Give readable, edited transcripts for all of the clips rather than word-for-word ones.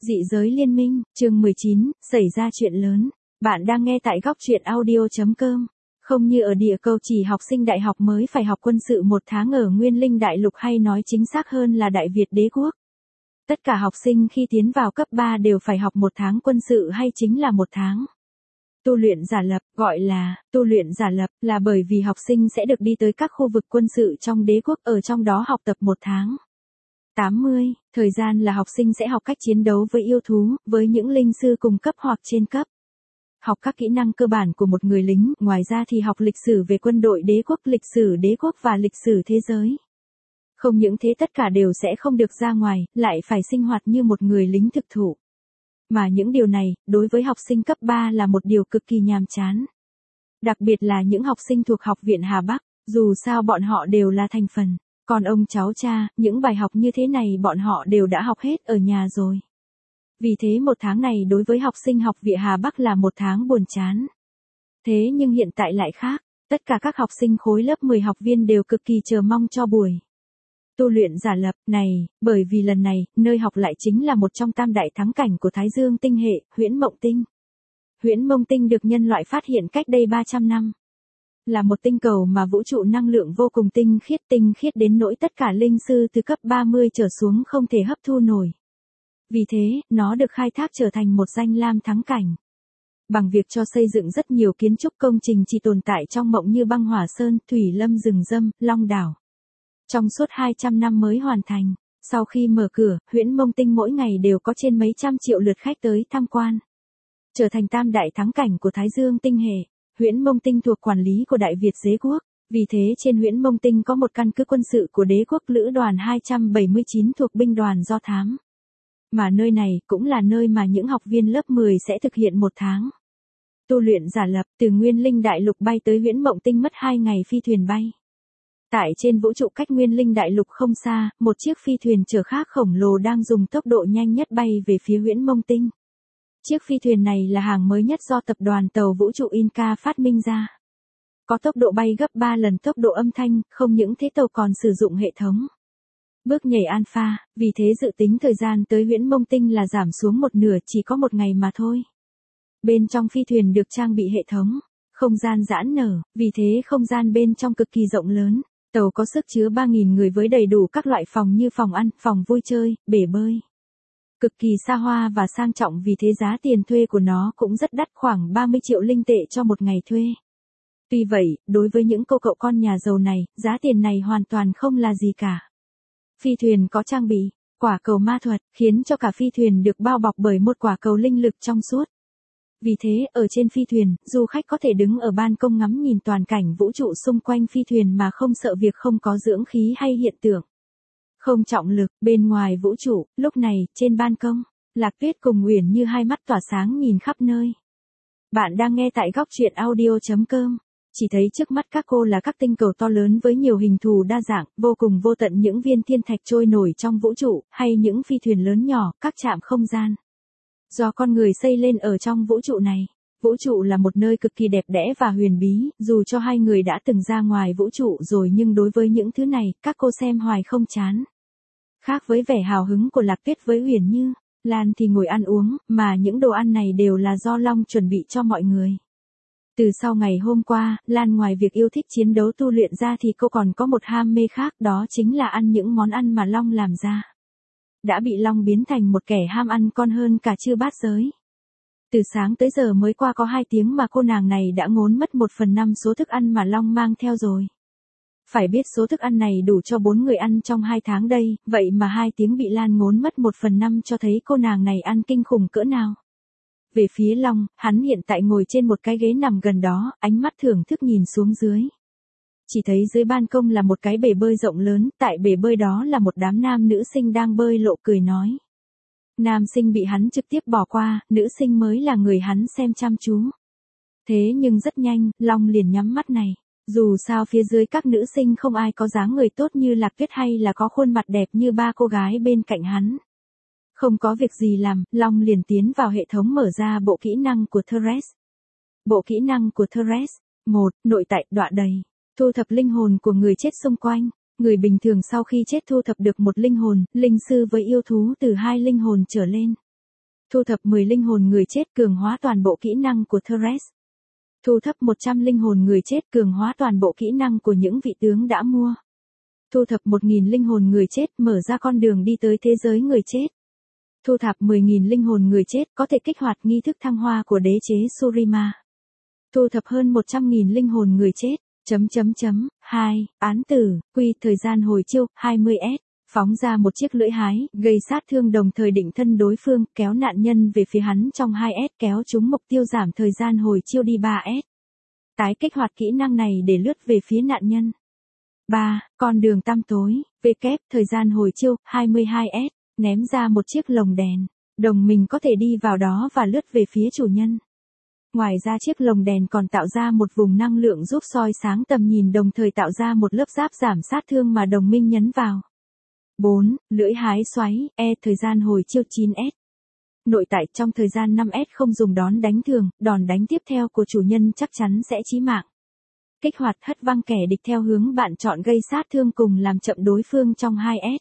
Dị giới liên minh, chương 19, xảy ra chuyện lớn. Bạn đang nghe tại góc truyện audio.com. Không như ở địa cầu chỉ học sinh đại học mới phải học quân sự 1 tháng ở Nguyên Linh Đại Lục, hay nói chính xác hơn là Đại Việt Đế Quốc. Tất cả học sinh khi tiến vào cấp 3 đều phải học 1 tháng quân sự, hay chính là 1 tháng tu luyện giả lập. Gọi là tu luyện giả lập là bởi vì học sinh sẽ được đi tới các khu vực quân sự trong đế quốc, ở trong đó học tập 1 tháng. 80, thời gian là học sinh sẽ học cách chiến đấu với yêu thú, với những linh sư cùng cấp hoặc trên cấp. Học các kỹ năng cơ bản của một người lính, ngoài ra thì học lịch sử về quân đội đế quốc, lịch sử đế quốc và lịch sử thế giới. Không những thế, tất cả đều sẽ không được ra ngoài, lại phải sinh hoạt như một người lính thực thụ. Mà những điều này, đối với học sinh cấp 3 là một điều cực kỳ nhàm chán. Đặc biệt là những học sinh thuộc Học viện Hà Bắc, dù sao bọn họ đều là thành phần. Còn ông cháu cha, những bài học như thế này bọn họ đều đã học hết ở nhà rồi. Vì thế 1 tháng này đối với học sinh Học viện Hà Bắc là 1 tháng buồn chán. Thế nhưng hiện tại lại khác, tất cả các học sinh khối lớp 10 học viên đều cực kỳ chờ mong cho buổi tu luyện giả lập này, bởi vì lần này, nơi học lại chính là một trong tam đại thắng cảnh của Thái Dương tinh hệ, Huyễn Mộng Tinh. Huyễn Mộng Tinh được nhân loại phát hiện cách đây 300 năm. Là một tinh cầu mà vũ trụ năng lượng vô cùng tinh khiết đến nỗi tất cả linh sư từ cấp 30 trở xuống không thể hấp thu nổi. Vì thế, nó được khai thác trở thành một danh lam thắng cảnh. Bằng việc cho xây dựng rất nhiều kiến trúc công trình chỉ tồn tại trong mộng như băng hỏa sơn, thủy lâm rừng râm, long đảo. Trong suốt 200 năm mới hoàn thành, sau khi mở cửa, Huyễn Mộng Tinh mỗi ngày đều có trên mấy trăm triệu lượt khách tới tham quan. Trở thành tam đại thắng cảnh của Thái Dương tinh hệ. Huyễn Mộng Tinh thuộc quản lý của Đại Việt Đế Quốc, vì thế trên Huyễn Mộng Tinh có một căn cứ quân sự của đế quốc lữ đoàn 279 thuộc binh đoàn do thám. Mà nơi này cũng là nơi mà những học viên lớp 10 sẽ thực hiện 1 tháng tu luyện giả lập. Từ Nguyên Linh Đại Lục bay tới Huyễn Mộng Tinh mất 2 ngày phi thuyền bay. Tại trên vũ trụ cách Nguyên Linh Đại Lục không xa, một chiếc phi thuyền chở khác khổng lồ đang dùng tốc độ nhanh nhất bay về phía Huyễn Mộng Tinh. Chiếc phi thuyền này là hàng mới nhất do tập đoàn tàu vũ trụ Inca phát minh ra. Có tốc độ bay gấp 3 lần tốc độ âm thanh, không những thế tàu còn sử dụng hệ thống bước nhảy alpha, vì thế dự tính thời gian tới Huyễn Mộng Tinh là giảm xuống 1/2, chỉ có 1 ngày mà thôi. Bên trong phi thuyền được trang bị hệ thống không gian giãn nở, vì thế không gian bên trong cực kỳ rộng lớn. Tàu có sức chứa 3.000 người với đầy đủ các loại phòng như phòng ăn, phòng vui chơi, bể bơi. Cực kỳ xa hoa và sang trọng, vì thế giá tiền thuê của nó cũng rất đắt, khoảng 30 triệu linh tệ cho 1 ngày thuê. Tuy vậy, đối với những cô cậu con nhà giàu này, giá tiền này hoàn toàn không là gì cả. Phi thuyền có trang bị quả cầu ma thuật, khiến cho cả phi thuyền được bao bọc bởi một quả cầu linh lực trong suốt. Vì thế, ở trên phi thuyền, du khách có thể đứng ở ban công ngắm nhìn toàn cảnh vũ trụ xung quanh phi thuyền mà không sợ việc không có dưỡng khí hay hiện tượng không trọng lực. Bên ngoài vũ trụ, lúc này, trên ban công, Lạc Tuyết cùng Uyển Như hai mắt tỏa sáng nhìn khắp nơi. Bạn đang nghe tại góc truyện audio.com. Chỉ thấy trước mắt các cô là các tinh cầu to lớn với nhiều hình thù đa dạng, vô cùng vô tận những viên thiên thạch trôi nổi trong vũ trụ, hay những phi thuyền lớn nhỏ, các trạm không gian do con người xây lên ở trong vũ trụ này. Vũ trụ là một nơi cực kỳ đẹp đẽ và huyền bí, dù cho hai người đã từng ra ngoài vũ trụ rồi nhưng đối với những thứ này, các cô xem hoài không chán. Khác với vẻ hào hứng của Lạc Tuyết với Uyển Như, Lan thì ngồi ăn uống, mà những đồ ăn này đều là do Long chuẩn bị cho mọi người. Từ sau ngày hôm qua, Lan ngoài việc yêu thích chiến đấu tu luyện ra thì cô còn có một ham mê khác, đó chính là ăn những món ăn mà Long làm ra. Đã bị Long biến thành một kẻ ham ăn con hơn cả chư bát giới. Từ sáng tới giờ mới qua có 2 tiếng mà cô nàng này đã ngốn mất 1/5 số thức ăn mà Long mang theo rồi. Phải biết số thức ăn này đủ cho 4 người ăn trong 2 tháng đây, vậy mà 2 tiếng bị Lan ngốn mất 1/5 cho thấy cô nàng này ăn kinh khủng cỡ nào. Về phía Long, hắn hiện tại ngồi trên một cái ghế nằm gần đó, ánh mắt thưởng thức nhìn xuống dưới. Chỉ thấy dưới ban công là một cái bể bơi rộng lớn, tại bể bơi đó là một đám nam nữ sinh đang bơi lộ cười nói. Nam sinh bị hắn trực tiếp bỏ qua, nữ sinh mới là người hắn xem chăm chú. Thế nhưng rất nhanh, Long liền nhắm mắt này. Dù sao phía dưới các nữ sinh không ai có dáng người tốt như Lạc Tuyết hay là có khuôn mặt đẹp như 3 cô gái bên cạnh hắn. Không có việc gì làm, Long liền tiến vào hệ thống mở ra bộ kỹ năng của Thresh. Bộ kỹ năng của Thresh. 1. Nội tại đọa đầy. Thu thập linh hồn của người chết xung quanh. Người bình thường sau khi chết thu thập được một linh hồn, linh sư với yêu thú từ 2 linh hồn trở lên. Thu thập 10 linh hồn người chết cường hóa toàn bộ kỹ năng của Thresh. Thu thập 100 linh hồn người chết cường hóa toàn bộ kỹ năng của những vị tướng đã mua. Thu thập 1.000 linh hồn người chết mở ra con đường đi tới thế giới người chết. Thu thập 10.000 linh hồn người chết có thể kích hoạt nghi thức thăng hoa của đế chế Surima. Thu thập hơn 100.000 linh hồn người chết. 2. Án tử, quy thời gian hồi chiêu, 20S. Phóng ra một chiếc lưỡi hái, gây sát thương đồng thời định thân đối phương, kéo nạn nhân về phía hắn trong 2S kéo trúng mục tiêu giảm thời gian hồi chiêu đi 3S. Tái kích hoạt kỹ năng này để lướt về phía nạn nhân. 3. Con đường tăm tối, W thời gian hồi chiêu, 22S. Ném ra một chiếc lồng đèn. Đồng mình có thể đi vào đó và lướt về phía chủ nhân. Ngoài ra chiếc lồng đèn còn tạo ra một vùng năng lượng giúp soi sáng tầm nhìn đồng thời tạo ra một lớp giáp giảm sát thương mà đồng minh nhấn vào. 4. Lưỡi hái xoáy, thời gian hồi chiêu 9S. Nội tại trong thời gian 5S không dùng đòn đánh thường, đòn đánh tiếp theo của chủ nhân chắc chắn sẽ chí mạng. Kích hoạt hất văng kẻ địch theo hướng bạn chọn gây sát thương cùng làm chậm đối phương trong 2S.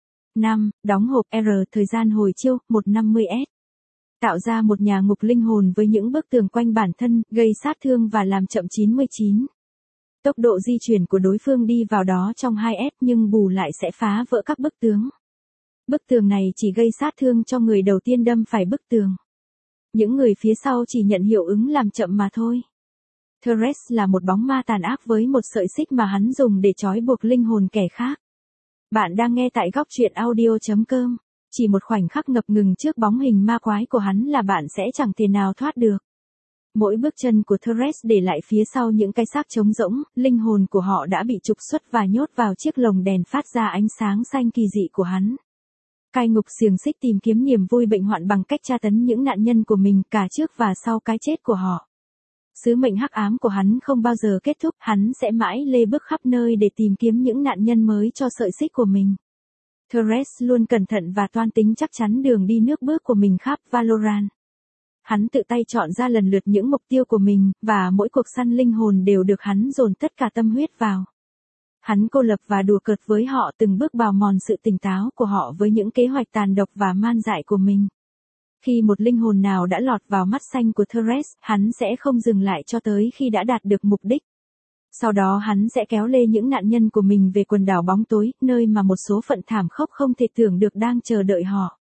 5. Đóng hộp R thời gian hồi chiêu, 150S. Tạo ra một nhà ngục linh hồn với những bức tường quanh bản thân, gây sát thương và làm chậm 99. Tốc độ di chuyển của đối phương đi vào đó trong 2S nhưng bù lại sẽ phá vỡ các bức tường. Bức tường này chỉ gây sát thương cho người đầu tiên đâm phải bức tường. Những người phía sau chỉ nhận hiệu ứng làm chậm mà thôi. Thresh là một bóng ma tàn ác với một sợi xích mà hắn dùng để trói buộc linh hồn kẻ khác. Bạn đang nghe tại góc truyện audio.com. Chỉ một khoảnh khắc ngập ngừng trước bóng hình ma quái của hắn là bạn sẽ chẳng thể nào thoát được. Mỗi bước chân của Thresh để lại phía sau những cái xác trống rỗng, linh hồn của họ đã bị trục xuất và nhốt vào chiếc lồng đèn phát ra ánh sáng xanh kỳ dị của hắn. Cai ngục xiềng xích tìm kiếm niềm vui bệnh hoạn bằng cách tra tấn những nạn nhân của mình cả trước và sau cái chết của họ. Sứ mệnh hắc ám của hắn không bao giờ kết thúc, hắn sẽ mãi lê bước khắp nơi để tìm kiếm những nạn nhân mới cho sợi xích của mình. Thresh luôn cẩn thận và toan tính chắc chắn đường đi nước bước của mình khắp Valorant. Hắn tự tay chọn ra lần lượt những mục tiêu của mình, và mỗi cuộc săn linh hồn đều được hắn dồn tất cả tâm huyết vào. Hắn cô lập và đùa cợt với họ từng bước bào mòn sự tỉnh táo của họ với những kế hoạch tàn độc và man dại của mình. Khi một linh hồn nào đã lọt vào mắt xanh của Thresh, hắn sẽ không dừng lại cho tới khi đã đạt được mục đích. Sau đó hắn sẽ kéo lê những nạn nhân của mình về quần đảo bóng tối, nơi mà một số phận thảm khốc không thể tưởng được đang chờ đợi họ.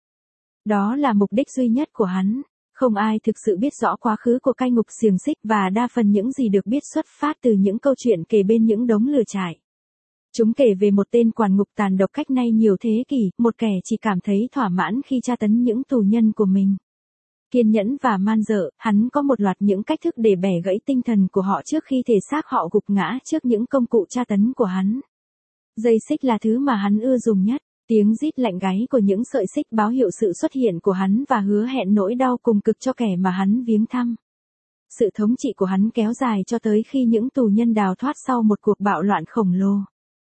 Đó là mục đích duy nhất của hắn. Không ai thực sự biết rõ quá khứ của cai ngục xiềng xích và đa phần những gì được biết xuất phát từ những câu chuyện kể bên những đống lửa trại. Chúng kể về một tên quản ngục tàn độc cách nay nhiều thế kỷ, một kẻ chỉ cảm thấy thỏa mãn khi tra tấn những tù nhân của mình. Kiên nhẫn và man dợ, hắn có một loạt những cách thức để bẻ gãy tinh thần của họ trước khi thể xác họ gục ngã trước những công cụ tra tấn của hắn. Dây xích là thứ mà hắn ưa dùng nhất. Tiếng rít lạnh gáy của những sợi xích báo hiệu sự xuất hiện của hắn và hứa hẹn nỗi đau cùng cực cho kẻ mà hắn viếng thăm. Sự thống trị của hắn kéo dài cho tới khi những tù nhân đào thoát sau một cuộc bạo loạn khổng lồ.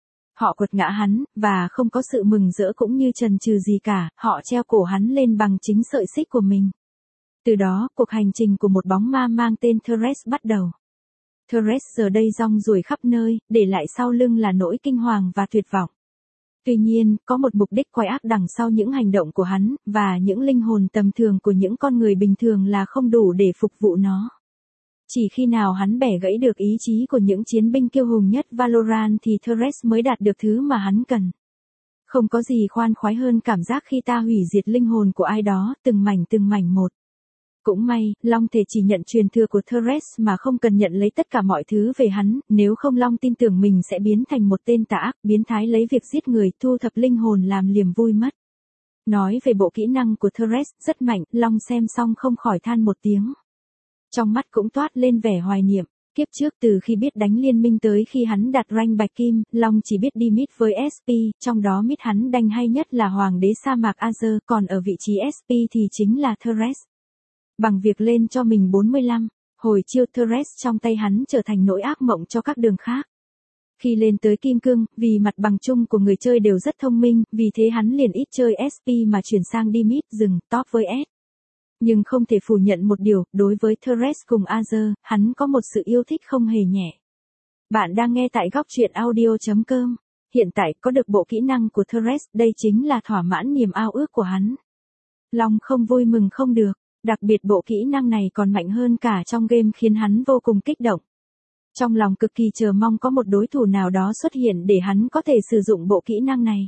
Họ quật ngã hắn, và không có sự mừng rỡ cũng như chần chừ gì cả, họ treo cổ hắn lên bằng chính sợi xích của mình. Từ đó, cuộc hành trình của một bóng ma mang tên Thresh bắt đầu. Thresh giờ đây rong ruổi khắp nơi, để lại sau lưng là nỗi kinh hoàng và tuyệt vọng. Tuy nhiên, có một mục đích quái ác đằng sau những hành động của hắn, và những linh hồn tầm thường của những con người bình thường là không đủ để phục vụ nó. Chỉ khi nào hắn bẻ gãy được ý chí của những chiến binh kiêu hùng nhất Valorant thì Thresh mới đạt được thứ mà hắn cần. Không có gì khoan khoái hơn cảm giác khi ta hủy diệt linh hồn của ai đó, từng mảnh một. Cũng may, Long thể chỉ nhận truyền thừa của Thresh mà không cần nhận lấy tất cả mọi thứ về hắn, nếu không Long tin tưởng mình sẽ biến thành một tên tà ác, biến thái lấy việc giết người, thu thập linh hồn làm niềm vui mất. Nói về bộ kỹ năng của Thresh, rất mạnh, Long xem xong không khỏi than một tiếng. Trong mắt cũng toát lên vẻ hoài niệm. Kiếp trước từ khi biết đánh liên minh tới khi hắn đạt rank bạch kim, Long chỉ biết đi mid với SP, trong đó mid hắn đánh hay nhất là Hoàng đế sa mạc Azure, còn ở vị trí SP thì chính là Thresh. Bằng việc lên cho mình 45, hồi chiêu Thresh trong tay hắn trở thành nỗi ác mộng cho các đường khác. Khi lên tới kim cương, vì mặt bằng chung của người chơi đều rất thông minh, vì thế hắn liền ít chơi SP mà chuyển sang đi mid, dừng, top với S. Nhưng không thể phủ nhận một điều, đối với Thresh cùng Azure, hắn có một sự yêu thích không hề nhẹ. Bạn đang nghe tại góc truyện audio.com. Hiện tại có được bộ kỹ năng của Thresh, đây chính là thỏa mãn niềm ao ước của hắn. Long không vui mừng không được. Đặc biệt bộ kỹ năng này còn mạnh hơn cả trong game khiến hắn vô cùng kích động. Trong lòng cực kỳ chờ mong có một đối thủ nào đó xuất hiện để hắn có thể sử dụng bộ kỹ năng này.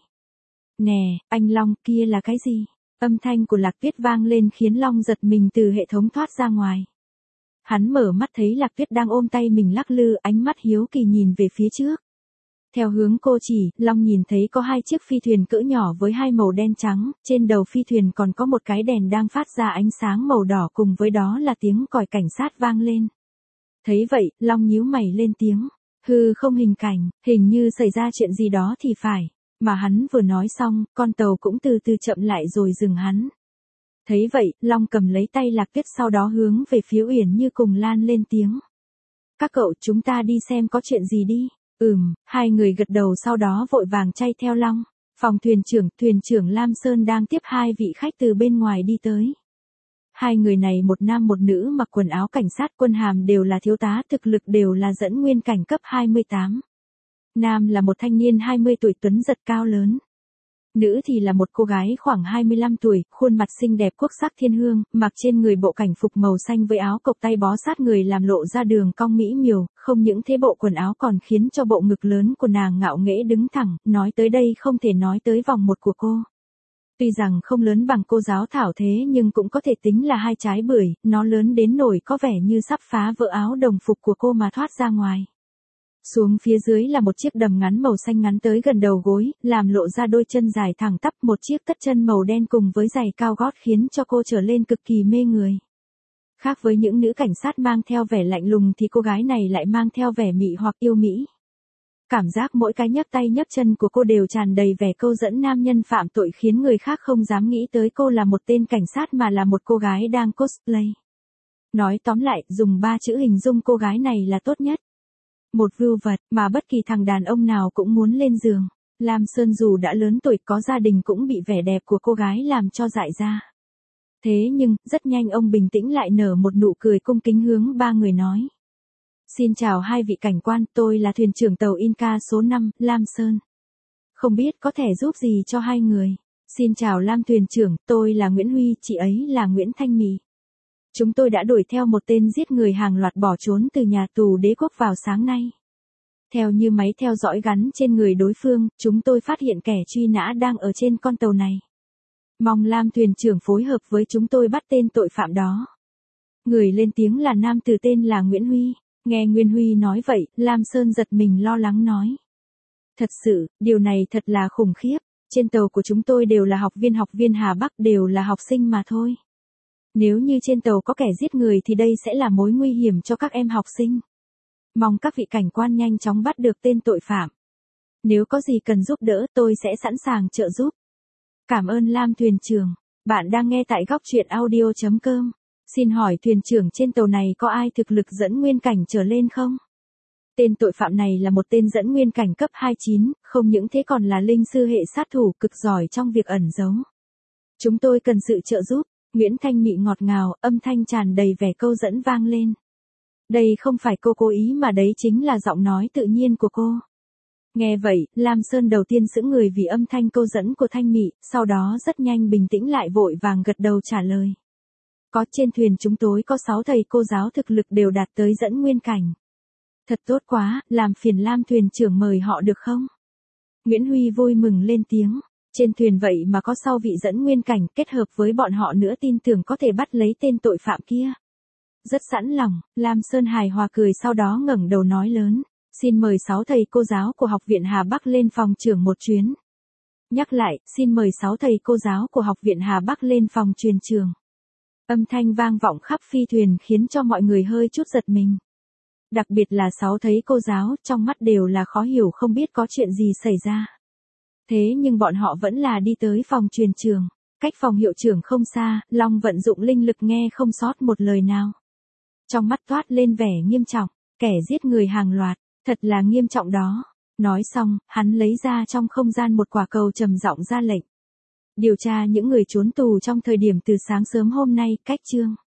Nè, anh Long, kia là cái gì? Âm thanh của Lạc Tuyết vang lên khiến Long giật mình từ hệ thống thoát ra ngoài. Hắn mở mắt thấy Lạc Tuyết đang ôm tay mình lắc lư, ánh mắt hiếu kỳ nhìn về phía trước. Theo hướng cô chỉ, Long nhìn thấy có 2 chiếc phi thuyền cỡ nhỏ với 2 màu đen trắng, trên đầu phi thuyền còn có một cái đèn đang phát ra ánh sáng màu đỏ, cùng với đó là tiếng còi cảnh sát vang lên. Thấy vậy, Long nhíu mày lên tiếng. Hư không hình cảnh, hình như xảy ra chuyện gì đó thì phải. Mà hắn vừa nói xong, con tàu cũng từ từ chậm lại rồi dừng hắn. Thấy vậy, Long cầm lấy tay Lạc Tuyết sau đó hướng về phía Uyển Như cùng Lan lên tiếng. Các cậu, chúng ta đi xem có chuyện gì đi. Hai người gật đầu sau đó vội vàng chay theo Long. Phòng thuyền trưởng Lam Sơn đang tiếp 2 vị khách từ bên ngoài đi tới. 2 người này một nam một nữ mặc quần áo cảnh sát, quân hàm đều là thiếu tá, thực lực đều là dẫn nguyên cảnh cấp 28. Nam là một thanh niên 20 tuổi tuấn giật cao lớn. Nữ thì là một cô gái khoảng 25 tuổi, khuôn mặt xinh đẹp quốc sắc thiên hương, mặc trên người bộ cảnh phục màu xanh với áo cộc tay bó sát người làm lộ ra đường cong mỹ miều, không những thế bộ quần áo còn khiến cho bộ ngực lớn của nàng ngạo nghễ đứng thẳng, nói tới đây không thể nói tới vòng một của cô. Tuy rằng không lớn bằng cô giáo Thảo thế nhưng cũng có thể tính là 2 trái bưởi, nó lớn đến nỗi có vẻ như sắp phá vỡ áo đồng phục của cô mà thoát ra ngoài. Xuống phía dưới là một chiếc đầm ngắn màu xanh ngắn tới gần đầu gối, làm lộ ra đôi chân dài thẳng tắp, một chiếc tất chân màu đen cùng với giày cao gót khiến cho cô trở lên cực kỳ mê người. Khác với những nữ cảnh sát mang theo vẻ lạnh lùng thì cô gái này lại mang theo vẻ mị hoặc yêu mỹ. Cảm giác mỗi cái nhấc tay nhấc chân của cô đều tràn đầy vẻ câu dẫn nam nhân phạm tội khiến người khác không dám nghĩ tới cô là một tên cảnh sát mà là một cô gái đang cosplay. Nói tóm lại, dùng 3 chữ hình dung cô gái này là tốt nhất. Một vưu vật mà bất kỳ thằng đàn ông nào cũng muốn lên giường. Lam Sơn dù đã lớn tuổi có gia đình cũng bị vẻ đẹp của cô gái làm cho dại ra. Thế nhưng, rất nhanh ông bình tĩnh lại nở một nụ cười cung kính hướng 3 người nói. Xin chào 2 vị cảnh quan, tôi là thuyền trưởng tàu Inca số 5, Lam Sơn. Không biết có thể giúp gì cho 2 người. Xin chào Lam thuyền trưởng, tôi là Nguyễn Huy, chị ấy là Nguyễn Thanh Mị. Chúng tôi đã đuổi theo một tên giết người hàng loạt bỏ trốn từ nhà tù Đế Quốc vào sáng nay. Theo như máy theo dõi gắn trên người đối phương, chúng tôi phát hiện kẻ truy nã đang ở trên con tàu này. Mong Lam thuyền trưởng phối hợp với chúng tôi bắt tên tội phạm đó. Người lên tiếng là nam tử tên là Nguyễn Huy. Nghe Nguyễn Huy nói vậy, Lam Sơn giật mình lo lắng nói. Thật sự, điều này thật là khủng khiếp. Trên tàu của chúng tôi đều là học viên Hà Bắc, đều là học sinh mà thôi. Nếu như trên tàu có kẻ giết người thì đây sẽ là mối nguy hiểm cho các em học sinh. Mong các vị cảnh quan nhanh chóng bắt được tên tội phạm. Nếu có gì cần giúp đỡ tôi sẽ sẵn sàng trợ giúp. Cảm ơn Lam thuyền trưởng. Bạn đang nghe tại góc truyện audio.com. Xin hỏi thuyền trưởng trên tàu này có ai thực lực dẫn nguyên cảnh trở lên không? Tên tội phạm này là một tên dẫn nguyên cảnh cấp 29, không những thế còn là linh sư hệ sát thủ cực giỏi trong việc ẩn giấu. Chúng tôi cần sự trợ giúp. Nguyễn Thanh Mị ngọt ngào, âm thanh tràn đầy vẻ câu dẫn vang lên. Đây không phải cô cố ý mà đấy chính là giọng nói tự nhiên của cô. Nghe vậy, Lam Sơn đầu tiên sững người vì âm thanh câu dẫn của Thanh Mị, sau đó rất nhanh bình tĩnh lại vội vàng gật đầu trả lời. Có, trên thuyền chúng tôi có 6 thầy cô giáo thực lực đều đạt tới dẫn nguyên cảnh. Thật tốt quá, làm phiền Lam thuyền trưởng mời họ được không? Nguyễn Huy vui mừng lên tiếng. Trên thuyền vậy mà có 6 vị dẫn nguyên cảnh, kết hợp với bọn họ nữa tin tưởng có thể bắt lấy tên tội phạm kia. Rất sẵn lòng, Lam Sơn hài hòa cười sau đó ngẩng đầu nói lớn. Xin mời 6 thầy cô giáo của Học viện Hà Bắc lên phòng trưởng một chuyến. Nhắc lại, xin mời 6 thầy cô giáo của Học viện Hà Bắc lên phòng truyền trường. Âm thanh vang vọng khắp phi thuyền khiến cho mọi người hơi chút giật mình. Đặc biệt là 6 thầy cô giáo, trong mắt đều là khó hiểu không biết có chuyện gì xảy ra. Thế nhưng bọn họ vẫn là đi tới phòng truyền trường. Cách phòng hiệu trưởng không xa, Long vận dụng linh lực nghe không sót một lời nào. Trong mắt toát lên vẻ nghiêm trọng, kẻ giết người hàng loạt, thật là nghiêm trọng đó. Nói xong, hắn lấy ra trong không gian một quả cầu trầm giọng ra lệnh. Điều tra những người trốn tù trong thời điểm từ sáng sớm hôm nay, cách chương.